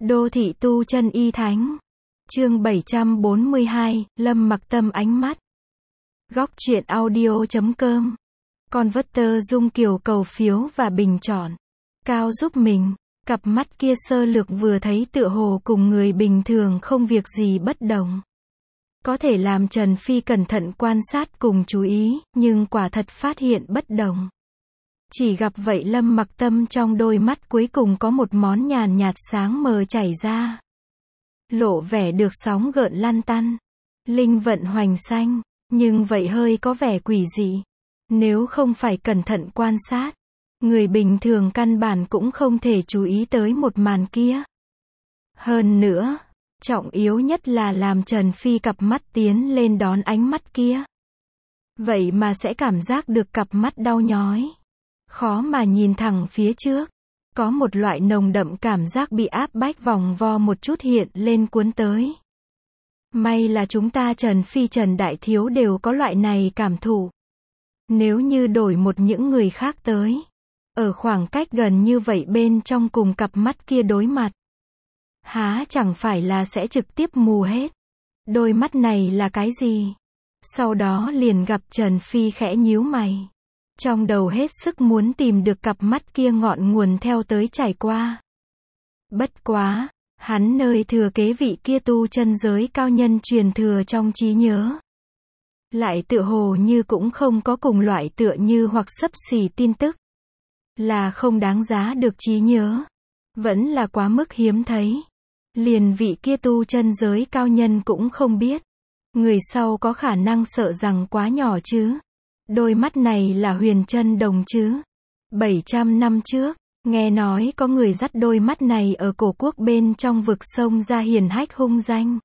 Đô thị tu chân y thánh. Chương 742, Lâm Mặc Tâm ánh mắt. Góc truyện audio.com. Converter Dung Kiều cầu phiếu và bình chọn. Cao giúp mình. Cặp mắt kia sơ lược vừa thấy tựa hồ cùng người bình thường không việc gì bất đồng. Có thể làm Trần Phi cẩn thận quan sát cùng chú ý, nhưng quả thật phát hiện bất đồng. Chỉ gặp vậy Lâm Mặc Tâm trong đôi mắt cuối cùng có một món nhàn nhạt sáng mờ chảy ra. Lộ vẻ được sóng gợn lăn tăn. Linh vận hoành xanh, nhưng vậy hơi có vẻ quỷ dị. Nếu không phải cẩn thận quan sát, người bình thường căn bản cũng không thể chú ý tới một màn kia. Hơn nữa, trọng yếu nhất là làm Trần Phi cặp mắt tiến lên đón ánh mắt kia. Vậy mà sẽ cảm giác được cặp mắt đau nhói. Khó mà nhìn thẳng phía trước. Có một loại nồng đậm cảm giác bị áp bách vòng vo một chút hiện lên cuốn tới. May là chúng ta Trần Phi Trần Đại Thiếu đều có loại này cảm thụ. Nếu như đổi một những người khác tới, ở khoảng cách gần như vậy bên trong cùng cặp mắt kia đối mặt, há chẳng phải là sẽ trực tiếp mù hết. Đôi mắt này là cái gì? Sau đó liền gặp Trần Phi khẽ nhíu mày. Trong đầu hết sức muốn tìm được cặp mắt kia ngọn nguồn theo tới trải qua. Bất quá, hắn nơi thừa kế vị kia tu chân giới cao nhân truyền thừa trong trí nhớ. Lại tựa hồ như cũng không có cùng loại tựa như hoặc xấp xỉ tin tức. Là không đáng giá được trí nhớ. Vẫn là quá mức hiếm thấy. Liền vị kia tu chân giới cao nhân cũng không biết. Người sau có khả năng sợ rằng quá nhỏ chứ. Đôi mắt này là Huyền Chân Đồng chứ. 700 năm trước, nghe nói có người dắt đôi mắt này ở cổ quốc bên trong vực sông ra hiển hách hung danh.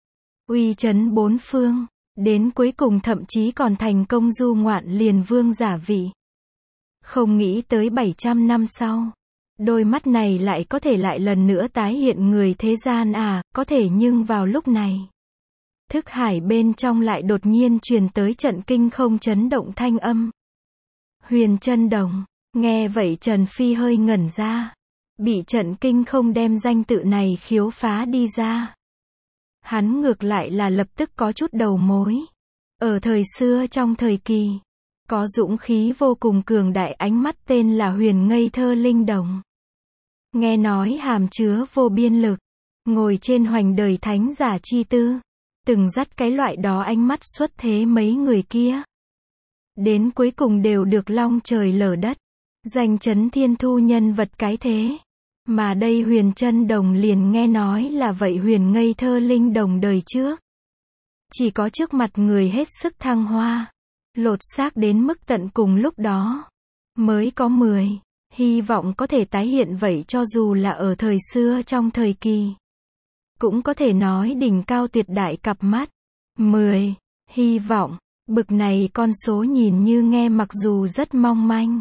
Uy chấn bốn phương, đến cuối cùng thậm chí còn thành công du ngoạn liền vương giả vị. Không nghĩ tới 700 năm sau, đôi mắt này lại có thể lại lần nữa tái hiện người thế gian à, có thể nhưng vào lúc này. Thức hải bên trong lại đột nhiên truyền tới trận kinh không chấn động thanh âm. Huyền Chân Đồng, nghe vậy Trần Phi hơi ngẩn ra. Bị trận kinh không đem danh tự này khiếu phá đi ra. Hắn ngược lại là lập tức có chút đầu mối. Ở thời xưa trong thời kỳ, có dũng khí vô cùng cường đại ánh mắt tên là Huyền Ngây Thơ Linh Đồng. Nghe nói hàm chứa vô biên lực, ngồi trên hoành đời thánh giả chi tư. Từng dắt cái loại đó ánh mắt xuất thế mấy người kia. Đến cuối cùng đều được long trời lở đất. Danh chấn thiên thu nhân vật cái thế. Mà đây Huyền Chân Đồng liền nghe nói là vậy Huyền Ngây Thơ Linh Đồng đời trước. Chỉ có trước mặt người hết sức thăng hoa. Lột xác đến mức tận cùng lúc đó. Mới có 10. Hy vọng có thể tái hiện vậy cho dù là ở thời xưa trong thời kỳ. Cũng có thể nói đỉnh cao tuyệt đại cặp mắt. 10. Hy vọng. Bực này con số nhìn như nghe mặc dù rất mong manh.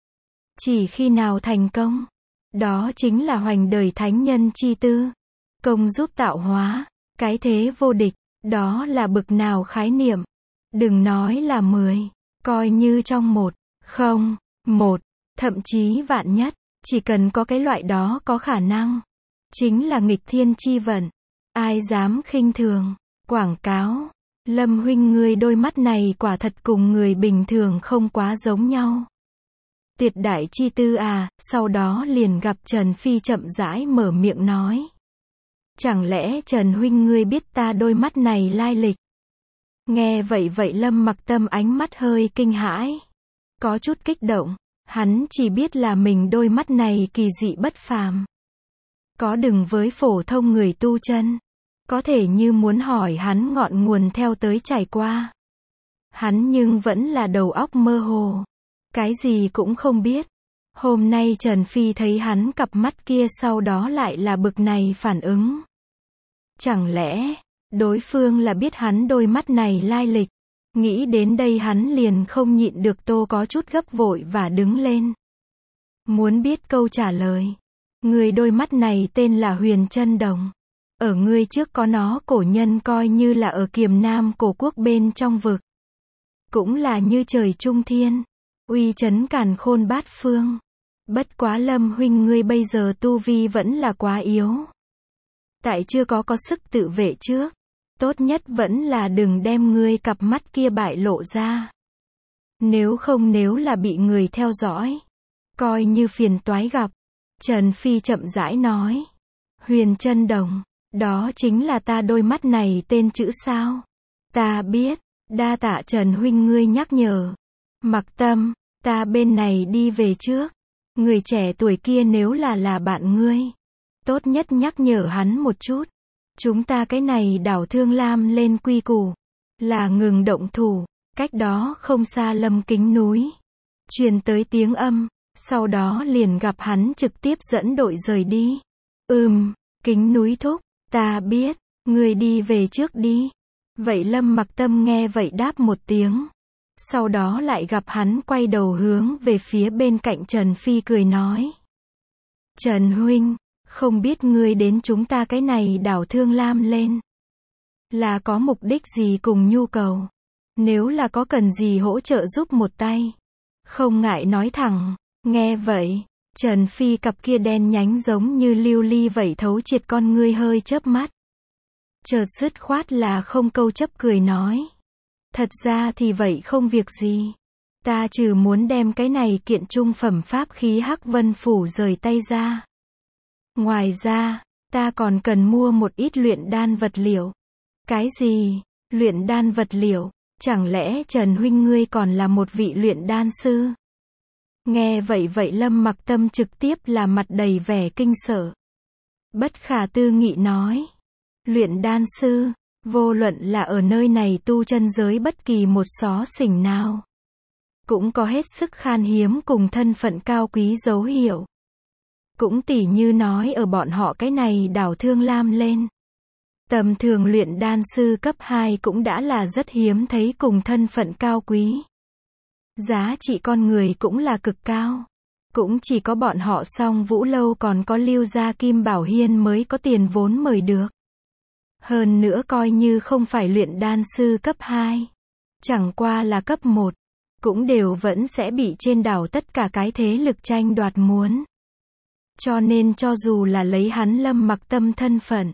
Chỉ khi nào thành công. Đó chính là hoành đời thánh nhân chi tư. Công giúp tạo hóa. Cái thế vô địch. Đó là bực nào khái niệm. Đừng nói là 10. Coi như trong 1, 0, 1. Thậm chí vạn nhất. Chỉ cần có cái loại đó có khả năng. Chính là nghịch thiên chi vận. Ai dám khinh thường. Quảng cáo. Lâm huynh ngươi đôi mắt này quả thật cùng người bình thường không quá giống nhau. Tuyệt đại chi tư à, sau đó liền gặp Trần Phi chậm rãi mở miệng nói. Chẳng lẽ Trần huynh ngươi biết ta đôi mắt này lai lịch? Nghe vậy Lâm Mặc Tâm ánh mắt hơi kinh hãi. Có chút kích động, hắn chỉ biết là mình đôi mắt này kỳ dị bất phàm. Có đừng với phổ thông người tu chân. Có thể như muốn hỏi hắn ngọn nguồn theo tới trải qua. Hắn nhưng vẫn là đầu óc mơ hồ. Cái gì cũng không biết. Hôm nay Trần Phi thấy hắn cặp mắt kia sau đó lại là bực này phản ứng. Chẳng lẽ, đối phương là biết hắn đôi mắt này lai lịch. Nghĩ đến đây hắn liền không nhịn được tô có chút gấp vội và đứng lên. Muốn biết câu trả lời. Người đôi mắt này tên là Huyền Chân Đồng. Ở ngươi trước có nó cổ nhân coi như là ở Kiềm Nam cổ quốc bên trong vực. Cũng là như trời trung thiên. Uy chấn càn khôn bát phương. Bất quá Lâm huynh ngươi bây giờ tu vi vẫn là quá yếu. Tại chưa có sức tự vệ trước. Tốt nhất vẫn là đừng đem ngươi cặp mắt kia bại lộ ra. Nếu là bị người theo dõi, coi như phiền toái gặp. Trần Phi chậm rãi nói. Huyền Trân Đồng, đó chính là ta đôi mắt này tên chữ sao? Ta biết, đa tạ Trần huynh ngươi nhắc nhở. Mặc Tâm, ta bên này đi về trước. Người trẻ tuổi kia nếu là bạn ngươi, tốt nhất nhắc nhở hắn một chút. Chúng ta cái này đảo Thương Lam lên quy củ, là ngừng động thủ. Cách đó không xa Lâm Kính núi, truyền tới tiếng âm, sau đó liền gặp hắn trực tiếp dẫn đội rời đi. Kính núi thúc, ta biết, ngươi đi về trước đi. Vậy Lâm Mặc Tâm nghe vậy đáp một tiếng. Sau đó lại gặp hắn quay đầu hướng về phía bên cạnh Trần Phi cười nói. Trần huynh, không biết ngươi đến chúng ta cái này đảo Thương Lam lên, là có mục đích gì cùng nhu cầu? Nếu là có cần gì hỗ trợ giúp một tay, không ngại nói thẳng. Nghe vậy, Trần Phi cặp kia đen nhánh giống như lưu ly vậy thấu triệt con ngươi hơi chớp mắt. Chợt dứt khoát là không câu chấp cười nói. Thật ra thì vậy không việc gì. Ta trừ muốn đem cái này kiện trung phẩm pháp khí Hắc Vân Phủ rời tay ra. Ngoài ra, ta còn cần mua một ít luyện đan vật liệu. Cái gì? Luyện đan vật liệu? Chẳng lẽ Trần huynh ngươi còn là một vị luyện đan sư? Nghe vậy Lâm Mặc Tâm trực tiếp là mặt đầy vẻ kinh sợ. Bất khả tư nghị nói. Luyện đan sư, vô luận là ở nơi này tu chân giới bất kỳ một xó xỉnh nào, cũng có hết sức khan hiếm cùng thân phận cao quý dấu hiệu. Cũng tỉ như nói ở bọn họ cái này đảo Thương Lam lên. Tầm thường luyện đan sư cấp 2 cũng đã là rất hiếm thấy cùng thân phận cao quý. Giá trị con người cũng là cực cao. Cũng chỉ có bọn họ Song Vũ Lâu còn có Lưu Gia Kim Bảo Hiên mới có tiền vốn mời được. Hơn nữa coi như không phải luyện đan sư cấp 2, chẳng qua là cấp 1, cũng đều vẫn sẽ bị trên đảo tất cả cái thế lực tranh đoạt muốn. Cho nên cho dù là lấy hắn Lâm Mặc Tâm thân phận,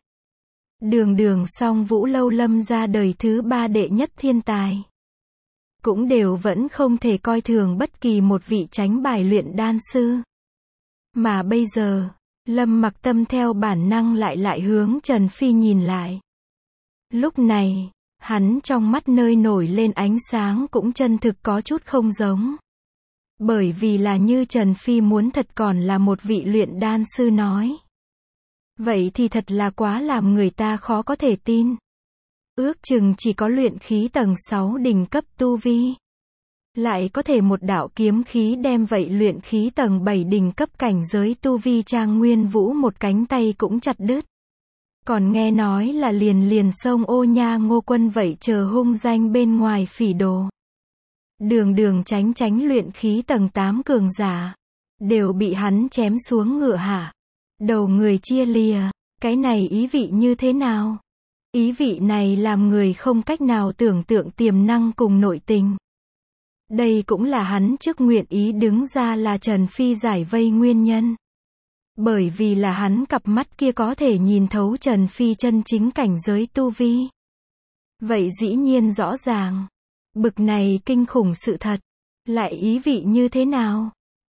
đường Song Vũ Lâu Lâm ra đời thứ 3 đệ nhất thiên tài, cũng đều vẫn không thể coi thường bất kỳ một vị tránh bài luyện đan sư. Mà bây giờ, Lâm Mặc Tâm theo bản năng lại hướng Trần Phi nhìn lại. Lúc này, hắn trong mắt nơi nổi lên ánh sáng cũng chân thực có chút không giống. Bởi vì là như Trần Phi muốn thật còn là một vị luyện đan sư nói. Vậy thì thật là quá làm người ta khó có thể tin. Ước chừng chỉ có luyện khí tầng 6 đỉnh cấp tu vi. Lại có thể một đạo kiếm khí đem vậy luyện khí tầng 7 đỉnh cấp cảnh giới tu vi Trang Nguyên Vũ một cánh tay cũng chặt đứt. Còn nghe nói là liền sông Ô Nha Ngô Quân vậy chờ hung danh bên ngoài phỉ đồ. Đường tránh luyện khí tầng 8 cường giả, đều bị hắn chém xuống ngựa hạ. Đầu người chia lìa, cái này ý vị như thế nào? Ý vị này làm người không cách nào tưởng tượng tiềm năng cùng nội tình. Đây cũng là hắn trước nguyện ý đứng ra là Trần Phi giải vây nguyên nhân. Bởi vì là hắn cặp mắt kia có thể nhìn thấu Trần Phi chân chính cảnh giới tu vi. Vậy dĩ nhiên rõ ràng, bực này kinh khủng sự thật, lại ý vị như thế nào?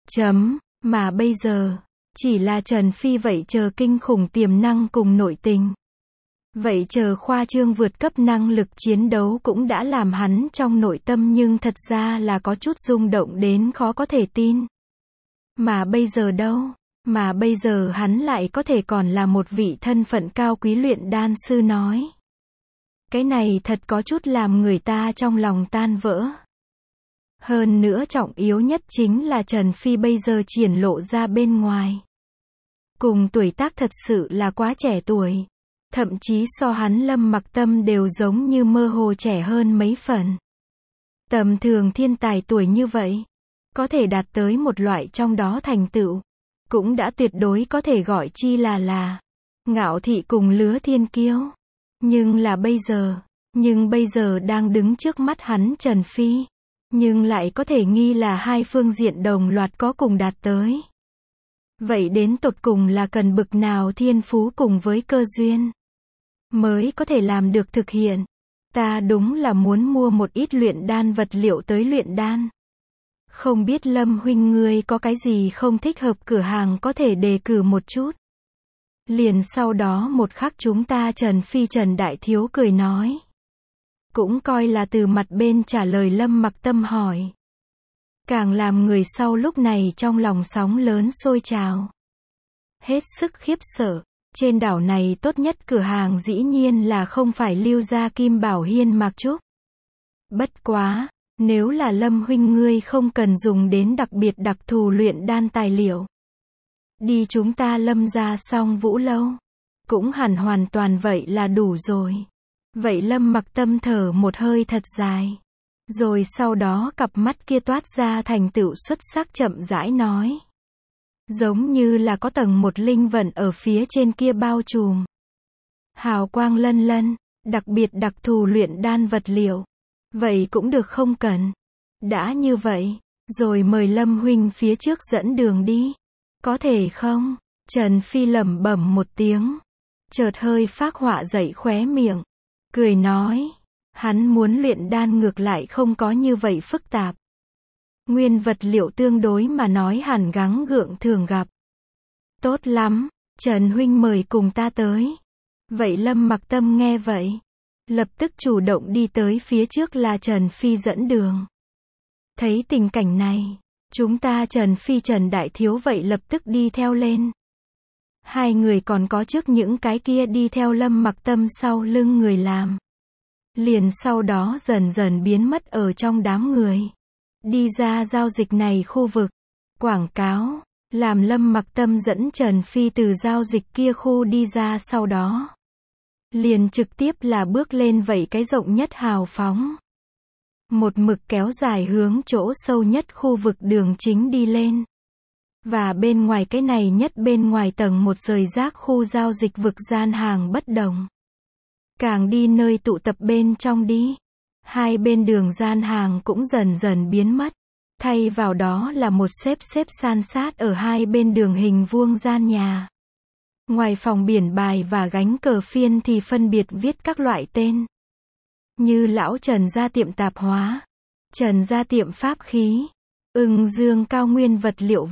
Mà bây giờ, chỉ là Trần Phi vậy chờ kinh khủng tiềm năng cùng nội tình. Vậy chờ khoa trương vượt cấp năng lực chiến đấu cũng đã làm hắn trong nội tâm nhưng thật ra là có chút rung động đến khó có thể tin. Mà bây giờ đâu? Mà bây giờ hắn lại có thể còn là một vị thân phận cao quý luyện đan sư nói. Cái này thật có chút làm người ta trong lòng tan vỡ. Hơn nữa trọng yếu nhất chính là Trần Phi bây giờ triển lộ ra bên ngoài. Cùng tuổi tác thật sự là quá trẻ tuổi. Thậm chí so hắn Lâm Mặc Tâm đều giống như mơ hồ trẻ hơn mấy phần. Tầm thường thiên tài tuổi như vậy, có thể đạt tới một loại trong đó thành tựu, cũng đã tuyệt đối có thể gọi chi là ngạo thị cùng lứa thiên kiêu. Nhưng bây giờ đang đứng trước mắt hắn Trần Phi, nhưng lại có thể nghi là hai phương diện đồng loạt có cùng đạt tới. Vậy đến tột cùng là cần bực nào thiên phú cùng với cơ duyên mới có thể làm được thực hiện. Ta đúng là muốn mua một ít luyện đan vật liệu tới luyện đan. Không biết Lâm huynh ngươi có cái gì không thích hợp cửa hàng có thể đề cử một chút. Liền sau đó một khắc chúng ta Trần Phi Trần Đại Thiếu cười nói. Cũng coi là từ mặt bên trả lời Lâm Mặc Tâm hỏi. Càng làm người sau lúc này trong lòng sóng lớn sôi trào. Hết sức khiếp sợ. Trên đảo này tốt nhất cửa hàng dĩ nhiên là không phải Lưu Gia Kim Bảo Hiên Mạc Trúc. Bất quá, nếu là Lâm huynh ngươi không cần dùng đến đặc biệt đặc thù luyện đan tài liệu. Đi chúng ta Lâm gia Song Vũ lâu. Cũng hẳn hoàn toàn vậy là đủ rồi. Vậy Lâm Mặc Tâm thở một hơi thật dài. Rồi sau đó cặp mắt kia toát ra thành tựu xuất sắc chậm rãi nói. Giống như là có tầng một linh vận ở phía trên kia bao trùm. Hào quang lân lân, đặc biệt đặc thù luyện đan vật liệu. Vậy cũng được không cần. Đã như vậy, rồi mời Lâm huynh phía trước dẫn đường đi. Có thể không? Trần Phi lẩm bẩm một tiếng. Chợt hơi phác họa dậy khóe miệng. Cười nói. Hắn muốn luyện đan ngược lại không có như vậy phức tạp. Nguyên vật liệu tương đối mà nói hẳn gắng gượng thường gặp. Tốt lắm, Trần huynh mời cùng ta tới. Vậy Lâm Mặc Tâm nghe vậy. Lập tức chủ động đi tới phía trước là Trần Phi dẫn đường. Thấy tình cảnh này, chúng ta Trần Phi Trần Đại Thiếu vậy lập tức đi theo lên. Hai người còn có trước những cái kia đi theo Lâm Mặc Tâm sau lưng người làm. Liền sau đó dần dần biến mất ở trong đám người. Đi ra giao dịch này khu vực. Quảng cáo, làm Lâm Mặc Tâm dẫn Trần Phi từ giao dịch kia khu đi ra sau đó. Liền trực tiếp là bước lên vậy cái rộng nhất hào phóng. Một mực kéo dài hướng chỗ sâu nhất khu vực đường chính đi lên. Và bên ngoài cái này nhất bên ngoài tầng một rời rác khu giao dịch vực gian hàng bất đồng. Càng đi nơi tụ tập bên trong đi. Hai bên đường gian hàng cũng dần dần biến mất. Thay vào đó là một xếp san sát ở hai bên đường hình vuông gian nhà. Ngoài phòng biển bài và gánh cờ phiên thì phân biệt viết các loại tên. Như lão Trần gia tiệm tạp hóa. Trần gia tiệm pháp khí. Ưng Dương cao nguyên vật liệu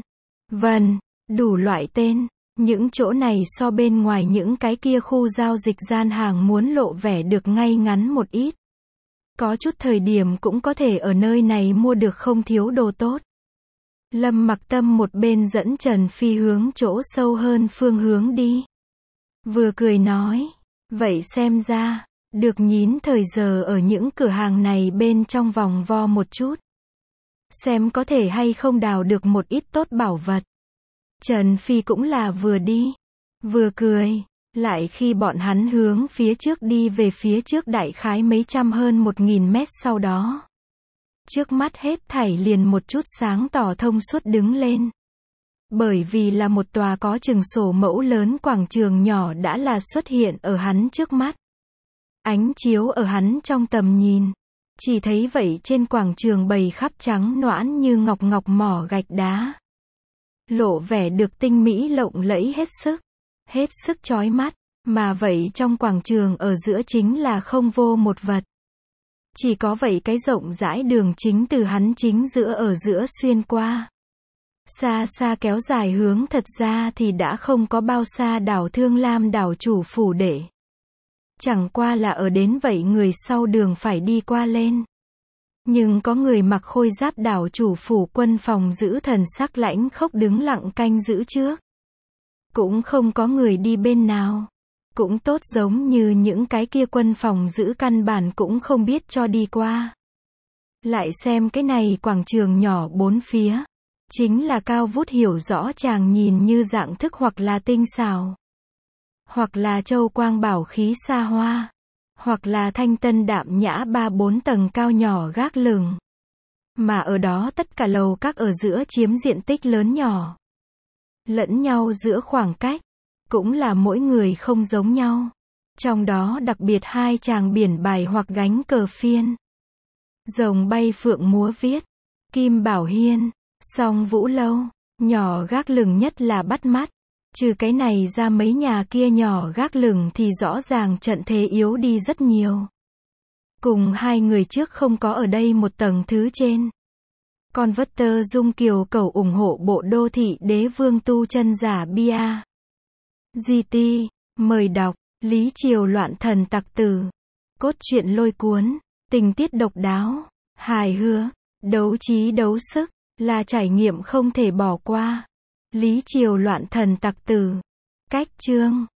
vân, đủ loại tên. Những chỗ này so bên ngoài những cái kia khu giao dịch gian hàng muốn lộ vẻ được ngay ngắn một ít. Có chút thời điểm cũng có thể ở nơi này mua được không thiếu đồ tốt. Lâm Mặc Tâm một bên dẫn Trần Phi hướng chỗ sâu hơn phương hướng đi. Vừa cười nói, vậy xem ra, được nhín thời giờ ở những cửa hàng này bên trong vòng vo một chút. Xem có thể hay không đào được một ít tốt bảo vật. Trần Phi cũng là vừa đi, vừa cười. Lại khi bọn hắn hướng phía trước đi về phía trước đại khái mấy trăm hơn 1000 mét sau đó. Trước mắt hết thảy liền một chút sáng tỏ thông suốt đứng lên. Bởi vì là một tòa có chừng sổ mẫu lớn quảng trường nhỏ đã là xuất hiện ở hắn trước mắt. Ánh chiếu ở hắn trong tầm nhìn. Chỉ thấy vậy trên quảng trường bày khắp trắng noãn như ngọc mỏ gạch đá. Lộ vẻ được tinh mỹ lộng lẫy hết sức chói mắt, mà vậy trong quảng trường ở giữa chính là không vô một vật. Chỉ có vậy cái rộng rãi đường chính từ hắn chính giữa ở giữa xuyên qua. Xa xa kéo dài hướng thật ra thì đã không có bao xa đảo Thương Lam đảo chủ phủ đệ. Chẳng qua là ở đến vậy người sau đường phải đi qua lên. Nhưng có người mặc khôi giáp đảo chủ phủ quân phòng giữ thần sắc lãnh khốc đứng lặng canh giữ trước. Cũng không có người đi bên nào. Cũng tốt giống như những cái kia quân phòng giữ căn bản cũng không biết cho đi qua. Lại xem cái này quảng trường nhỏ bốn phía. Chính là cao vút hiểu rõ chàng nhìn như dạng thức hoặc là tinh xảo. Hoặc là châu quang bảo khí xa hoa. Hoặc là thanh tân đạm nhã 3-4 tầng cao nhỏ gác lửng. Mà ở đó tất cả lầu các ở giữa chiếm diện tích lớn nhỏ. Lẫn nhau giữa khoảng cách. Cũng là mỗi người không giống nhau. Trong đó đặc biệt hai chàng biển bài hoặc gánh cờ phiên. Rồng bay phượng múa viết. Kim Bảo Hiên, Song Vũ Lâu. Nhỏ gác lửng nhất là bắt mắt. Trừ cái này ra mấy nhà kia nhỏ gác lửng thì rõ ràng trận thế yếu đi rất nhiều. Cùng hai người trước không có ở đây một tầng thứ trên. Converter Dung Kiều Cầu ủng hộ bộ đô thị đế vương tu chân giả bia. GT, mời đọc, Lý Triều loạn thần tặc tử. Cốt truyện lôi cuốn, tình tiết độc đáo, hài hước, đấu trí đấu sức, là trải nghiệm không thể bỏ qua. Lý Triều loạn thần tặc tử. Cách chương